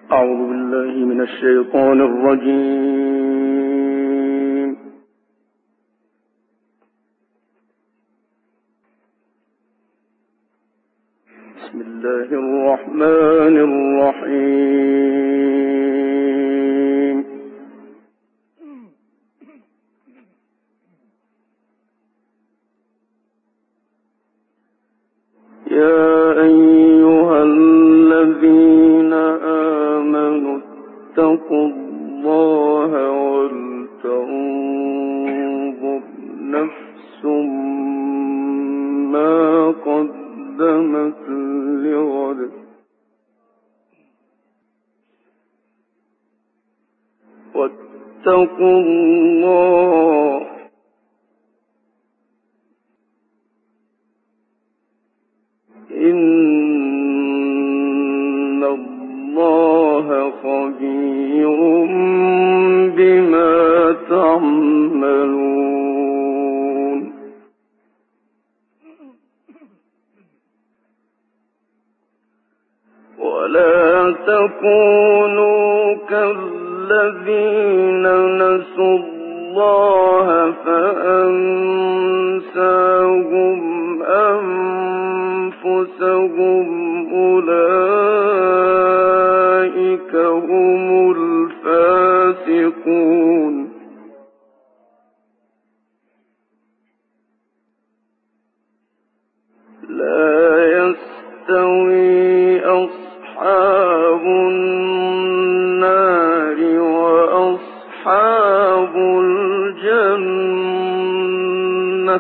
أعوذ بالله من الشيطان الرجيم. بسم الله الرحمن الرحيم. يا أيها الذين آمنوا اتقوا الله ولتنظر نفس ما قدمت لغد واتقوا الله إن الله خبير بما تعملون. ولا تكونوا كالذين نسوا الله فأنساهم أنفسهم أولئك هم الفاسقون. لا يستوي أصحاب النار وأصحاب الجنة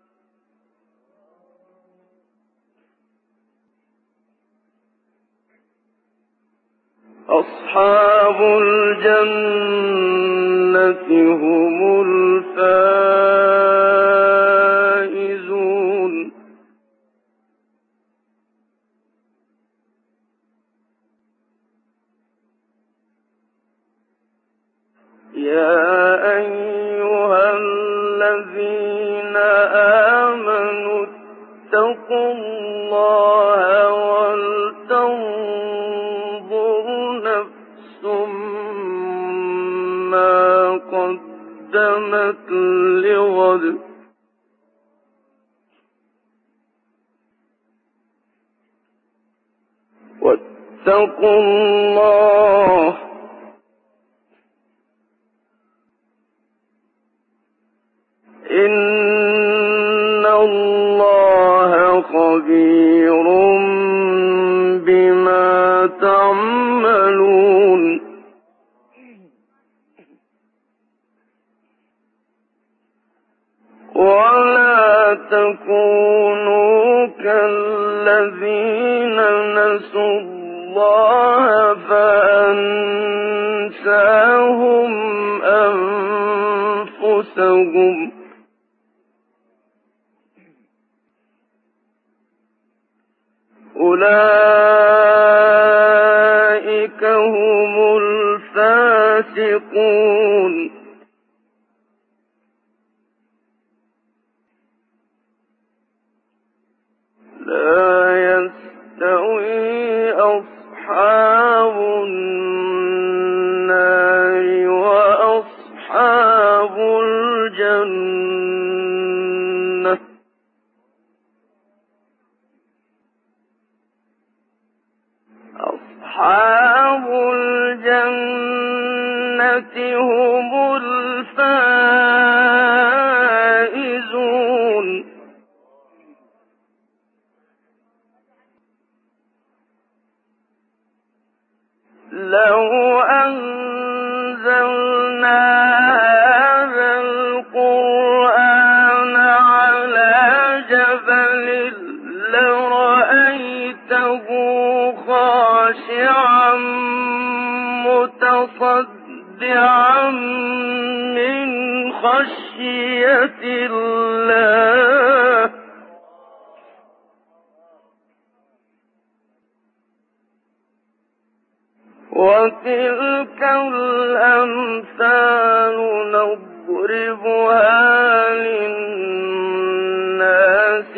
أصحاب الجنة هم الفائزون. يا أيها الذين آمنوا اتقوا الله ولتنظر نفس ما قدمت لغد واتقوا الله إن الله خبير بما تعملون. ولا تكونوا كالذين نسوا الله فأنساهم أنفسهم أولئك هم الفاسقون. لا يستوي أصحاب النار وأصحاب الجنة أصحاب الجنة هم الفائزون. لو أنزلنا هذا القرآن على جبل لرأيته خاشعا متصدعا من خشية الله. وتلك الأمثال نضربها للناس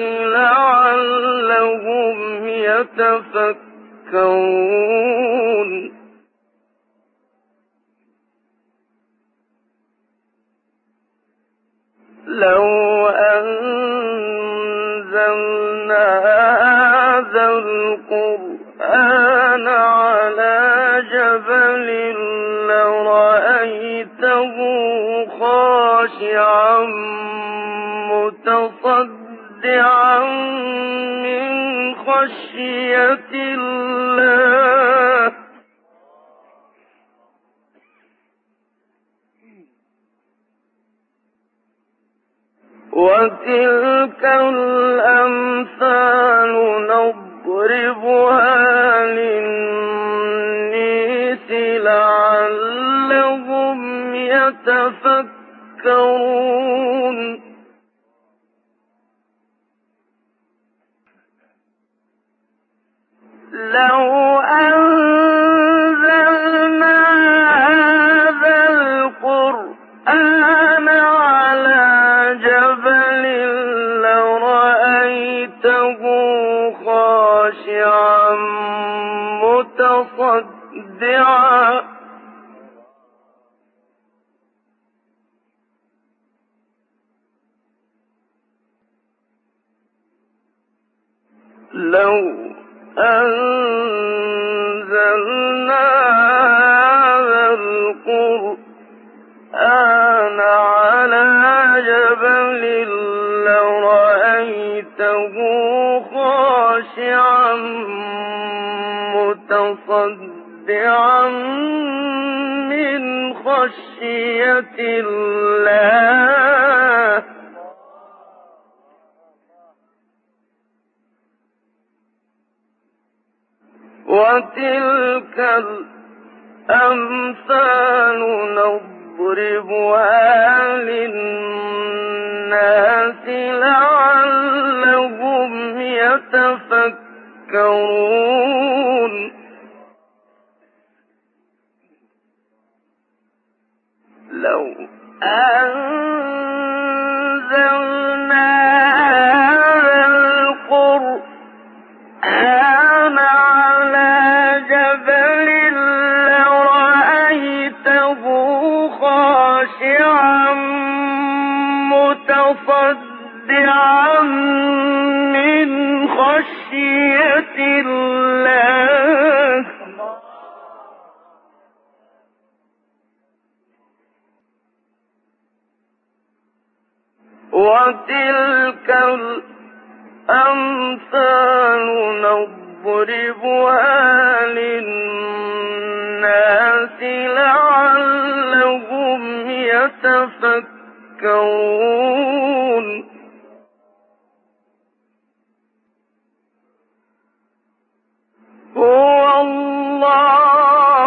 لعلهم يتفكرون. القرآن على جبل لرأيته خاشعا متصدعا من خشية الله. وتلك الأمثال نضربها للناس لعلهم يتفكرون. لو أنزلنا هذا القرآن على جبل لرأيته خاشعا متصدعا لو أنزلنا هذا القرآن على جبل لرأيته خاشعا متصدعا من خشية الله. وتلك الأمثال نضربها للناس لعلهم يتفكرون. لو أنزلنا هذا القرآن على جبل لرأيته خاشعا متصدعا من خشية الله. وتلك الأمثال نضربها للناس لعلهم يتفكرون. هو الله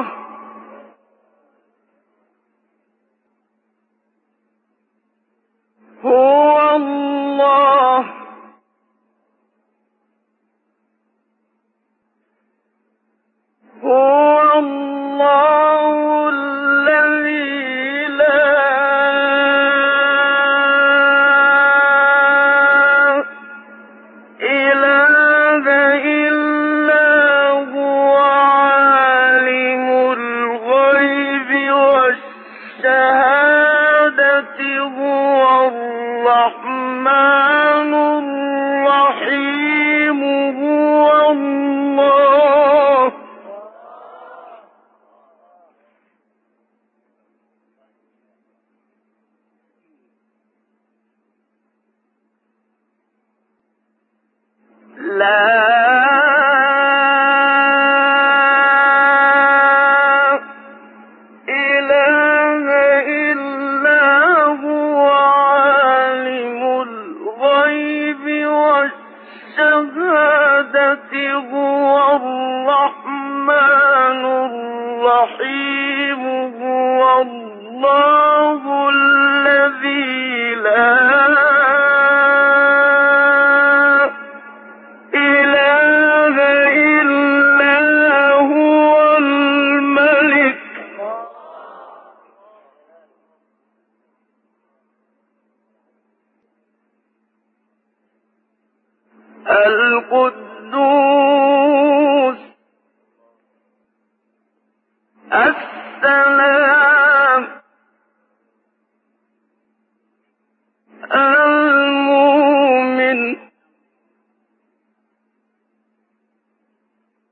هو الله هو الله الذي لا إله إلا هو عالم الغيب والشهادة هو الرحمن الرحيم. هو الله لا إله إلا هو عالم الغيب والشهادة هو الرحمن الرحيم. هو الله الذي لا إله إلا هو الملك القدوس السلام المؤمن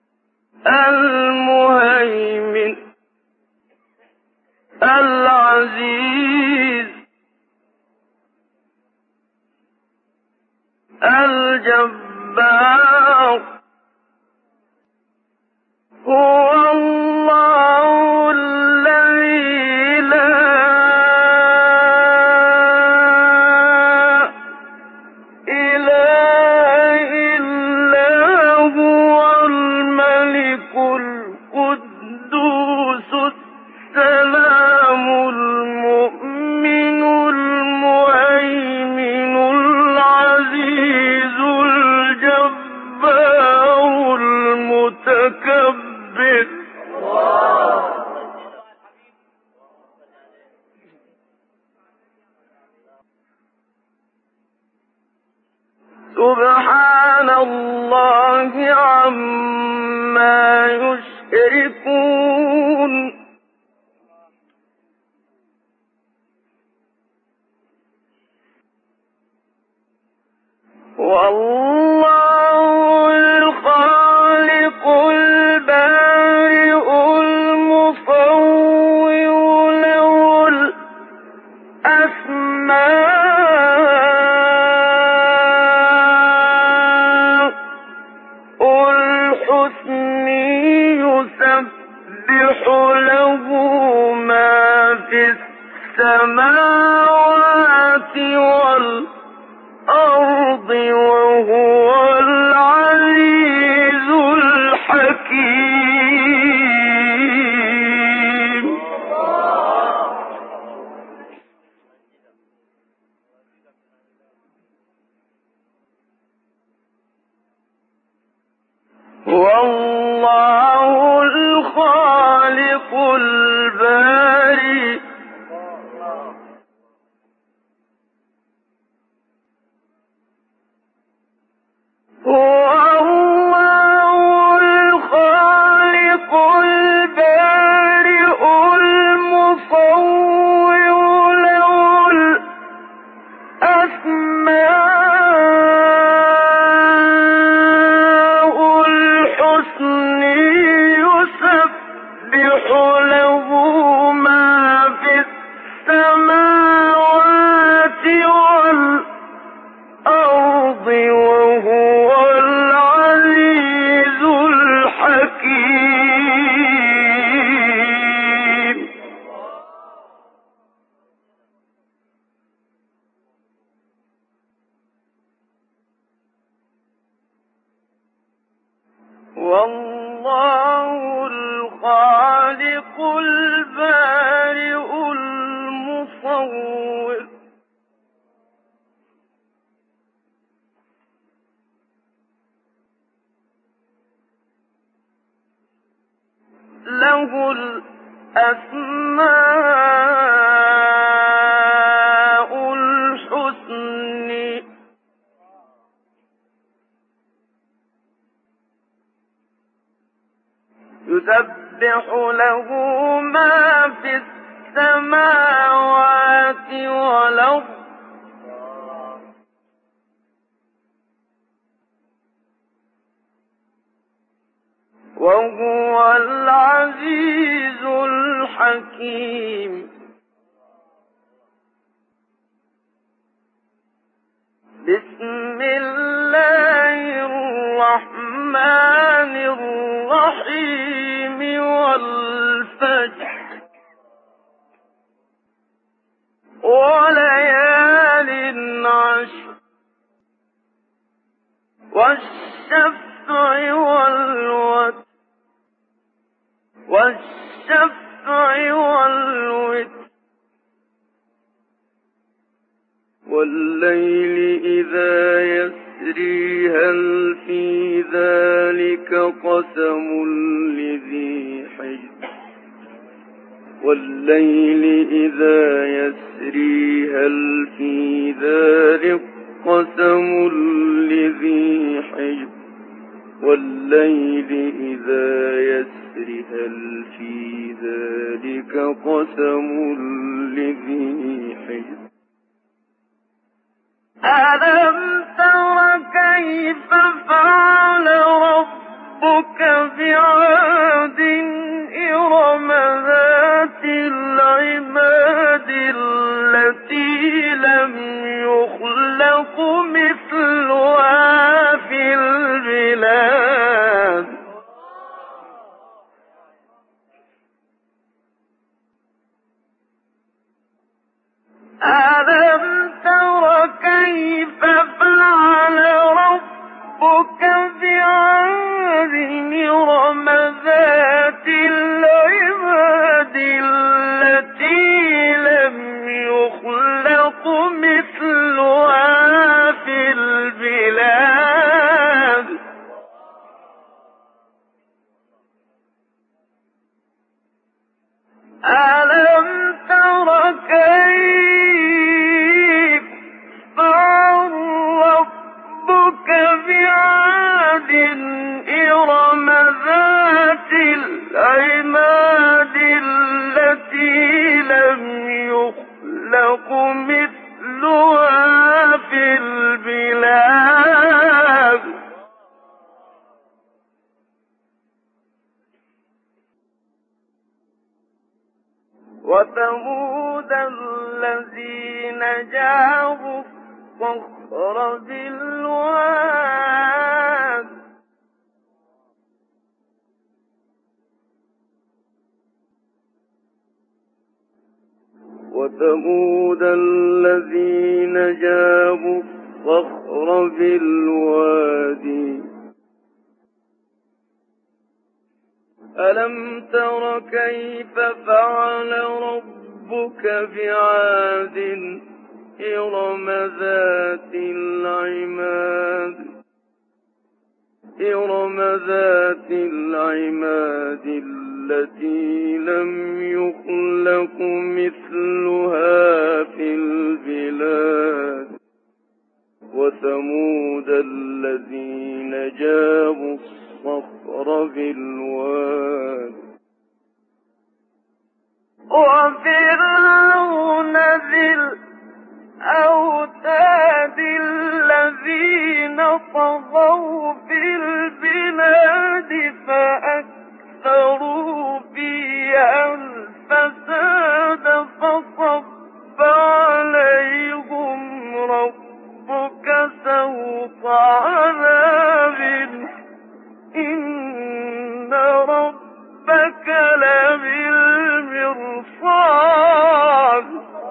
الجبار هو الله الذي لا إله إلا هو الملك القدوس السلام المؤمن المهيمن العزيز الجبار المتكبر سبحان الله عما يشركون والله الخالق البارئ المصور له الأسماء الحسن يسبح له ما في السماوات والأرض وهو العزيز الحكيم والله الخالق البارئ هو الله الخالق البارئ المصور له الأسماء الحسن يسبح له ما في السماوات والأرض وهو العزيز الحكيم والله الخالق البارئ المصور له الأسماء الحسن يسبح له ما في السماوات والأرض وهو العزيز الحكيم بسم الله الرحمن الرحيم والفجر وليال عشر والشفع والوتر والليل إذا يسري هل في ذلك قسم لذي حجر والليل إذا يسري هل في ذلك قسم لذي حجر والليل إذا يسري هل في ذلك قسم لذي حجر ألم تر كيف فعل ربك بعاد إرم ذات العماد التي لم يخلق مثلها ألم تر كيف فعل ربك بعاد إرم ذات العماد التي لم يخلق مثلها في البلاد ألم تر كيف فعل ربك بعاد إرم ذات العماد التي لم يخلق مثلها في البلاد وثمود الذين جابوا الصخر بالواد وثمود الذين جابوا الصخر بالوادي ألم تر كيف فعل ربك بعاد إرم ذات العماد التي لم يخلق مثلها في البلاد وثمود الذين جابوا الصخر بالواد وفرعون ذي الأوتاد الذين طغوا في البلاد فأكثروا فيها الفساد فصب عليهم ربك سوط عذاب إن ربك لبالمرصاد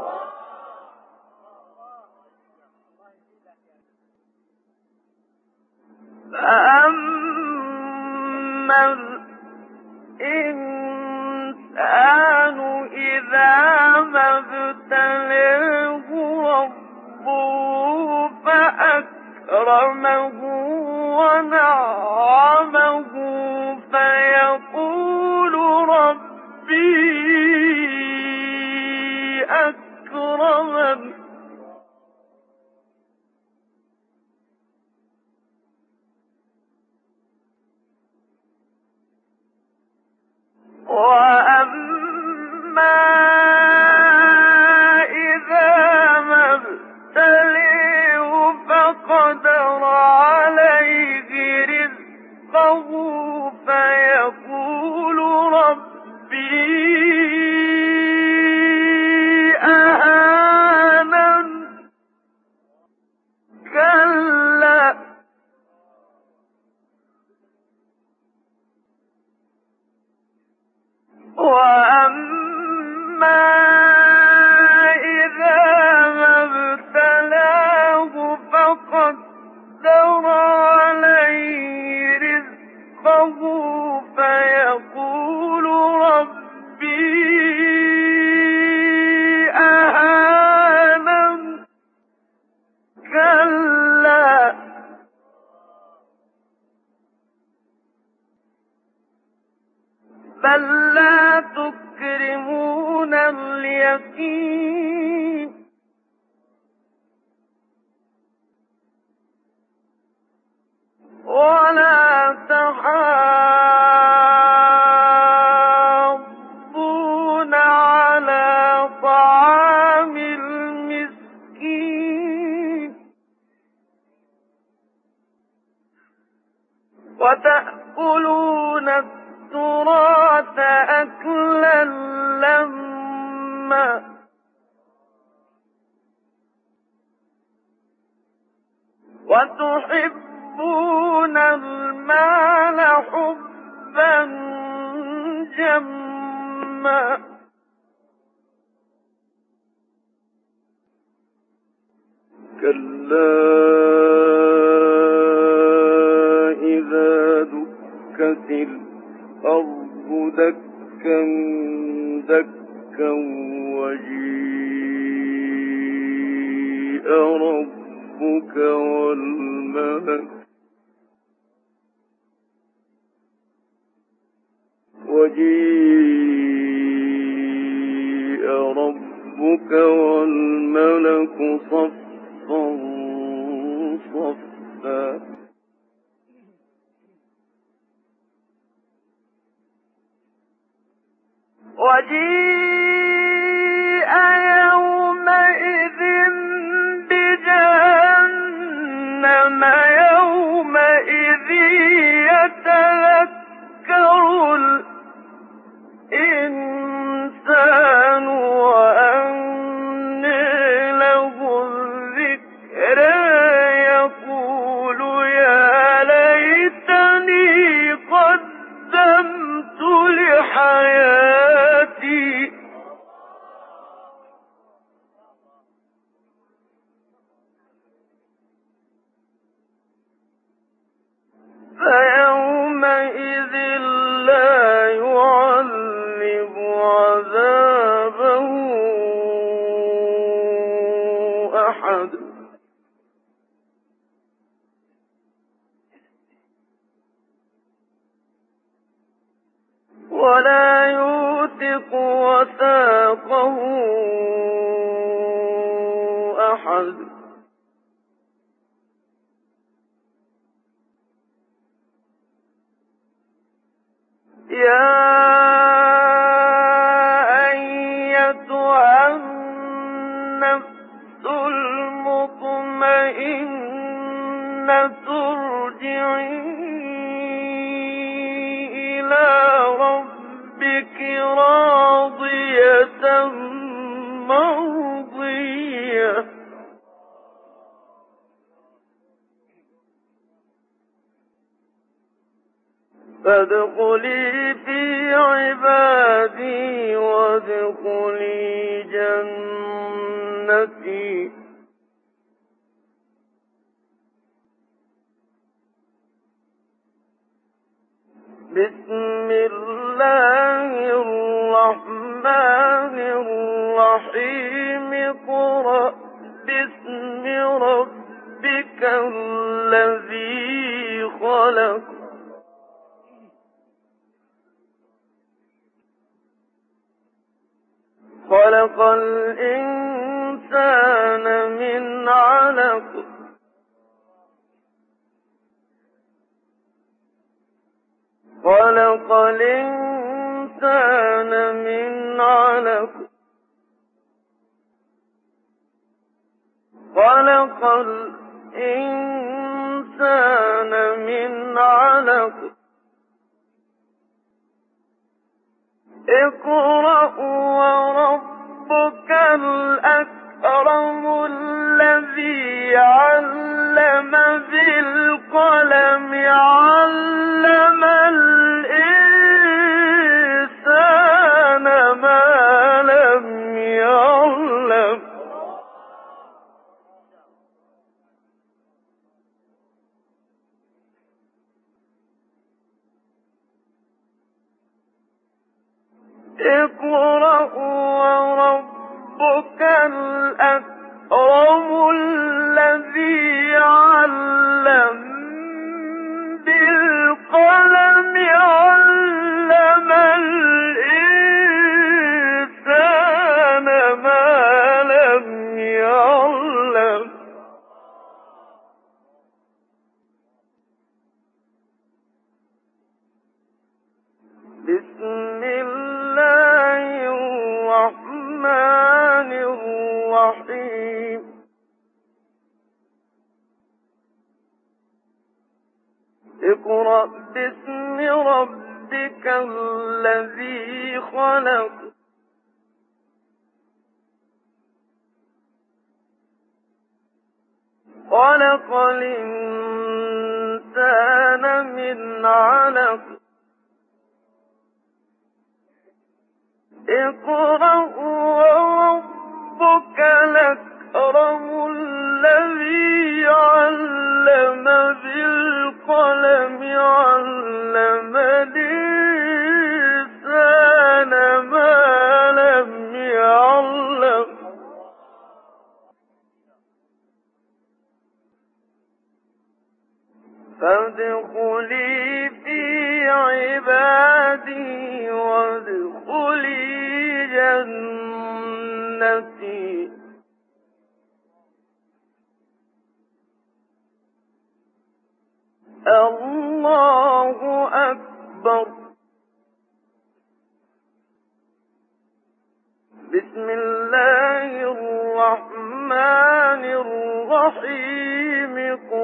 فأما الإنسان إذا ما ابتلاه ربه فأكرمه ونعمه فيقول ربي أكرمن وأما إذا ما ابتليه فقدر عليه رزقه فيقول ربي أهانن كلا وأما إذا ما ابتلاه فقدر عليه رزقه فيقول ربي أهانن كلا بل لا تكرمون اليتيم ولا تحاضون على طعام المسكين وتأكلون التراث أكلا لما وتحبون المال حبا جما دكا وجيء ربك والملك صفا صفا وجيء يومئذ بجهنم يومئذ يتذكر الإنسان وأنى له الذكرى يقول يا ليتني قدمت لحياتي فيومئذ لا يعذب عذابه أحد ولا يوثق وثاقه أحد يا أيتها النفس المطمئنة ارجعي إلى ربك راضية مرضية فادخلي في عبادي وادخلي جنتي بسم الله الرحمن الرحيم اقرأ باسم ربك الذي خلق خلق الإنسان من علق خلق الإنسان من علق خلق الإنسان من علق اقرأ وربك الأكرم الذي علم بالقلم علم الإنسان ما لم يعلم اقرأ وربك الأكرم الذي علم بالقلم علم الإنسان ما لم يعلم بسم الله الرحمن الرحيم اقرأ باسم ربك الذي خلق خلق الإنسان من علق اقرأ وربك الأكرم الذي علم بالقلم علم الإنسان جنتي الله أكبر. بسم الله الرحمن الرحيم.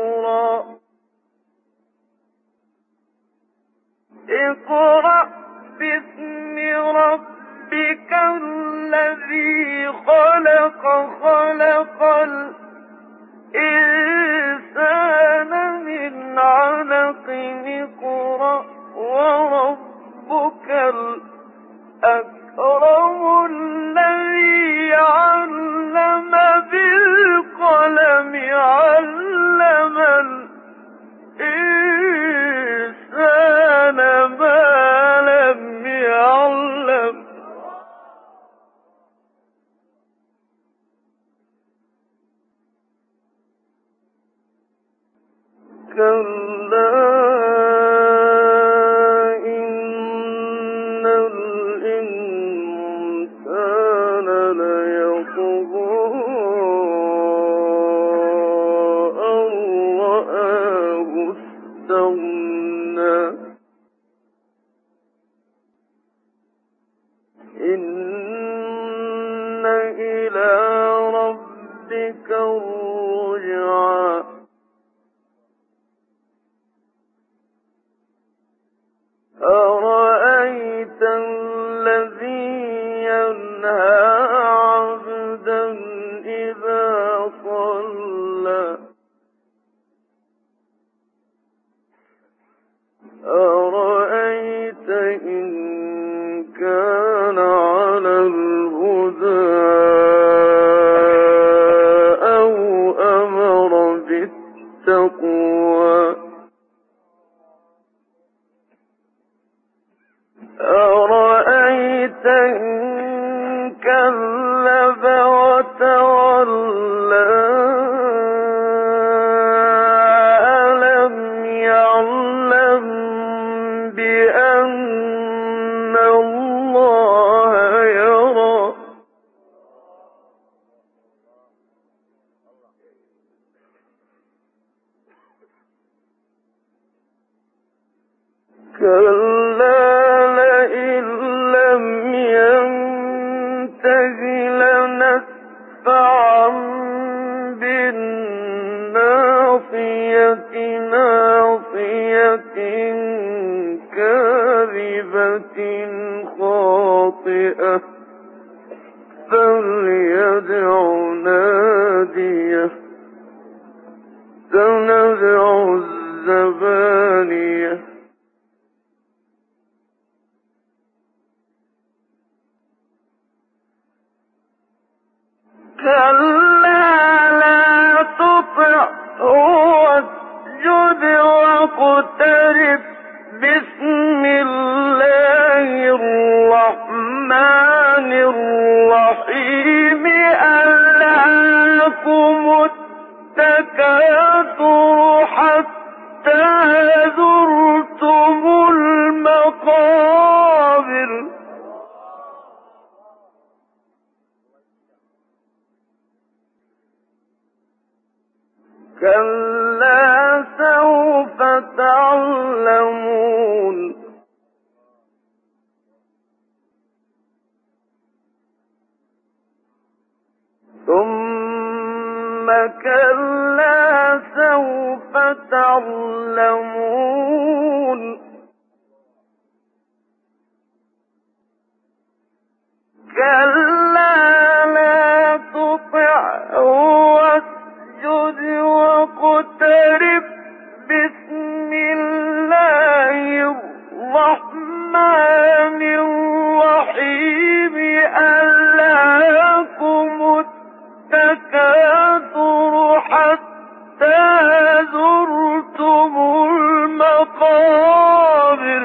اقرأ باسم ربك الذي خلق خلق الإنسان من علق. اقرأ وربك الأكرم الذي علم بالقلم علم الإنسان ما لم يعلم. كلا إن الإنسان ليطغى أن رآه استغنى. إن إلى ربك الرجعى. أرأيت الذي ينهى عبدا إذا صلى. أرأيت إن كان على الهدى أو أمر بالتقوى. أرأيت إن كذب وتولى. ألم يعلم بأن الله يرى. كلا لنسفعا بالناصية ناصية كاذبة خاطئة فليدع ناديه سندع الزبانية. كلا لا تطعه واسجد واقترب. بسم الله الرحمن الرحيم. ألهاكم التكاثر حتى زرتم المقابر. كلا سوف تعلمون ثم كلا سوف تعلمون. كلا لا تطعه واسجد واقترب. بسم الله الرحمن الرحيم. ألهاكم التكاثر حتى زرتم المقابر.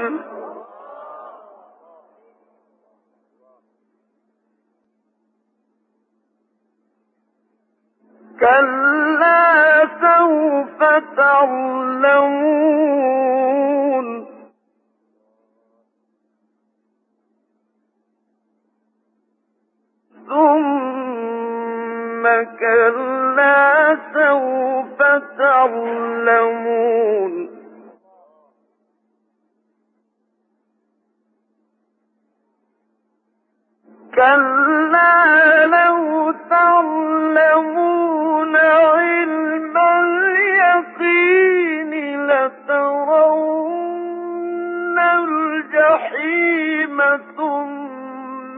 كلا سوف تعلمون ثم كلا سوف تعلمون كلا لو تعلمون علم اليقين لترون الجحيم ثم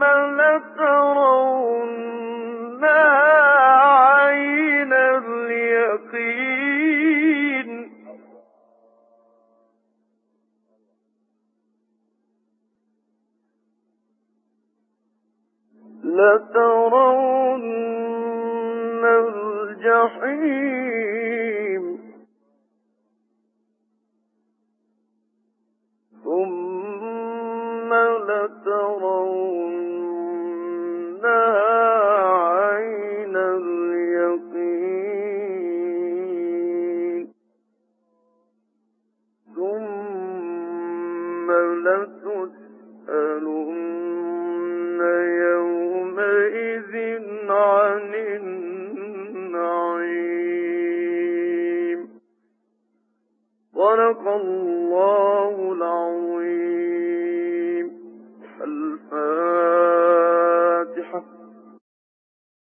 لترونها عين اليقين لترون الجحيم ثم لترونها عين اليقين ثم لتسألن يومئذ عن النعيم. صدق الله العظيم. الفاتحة.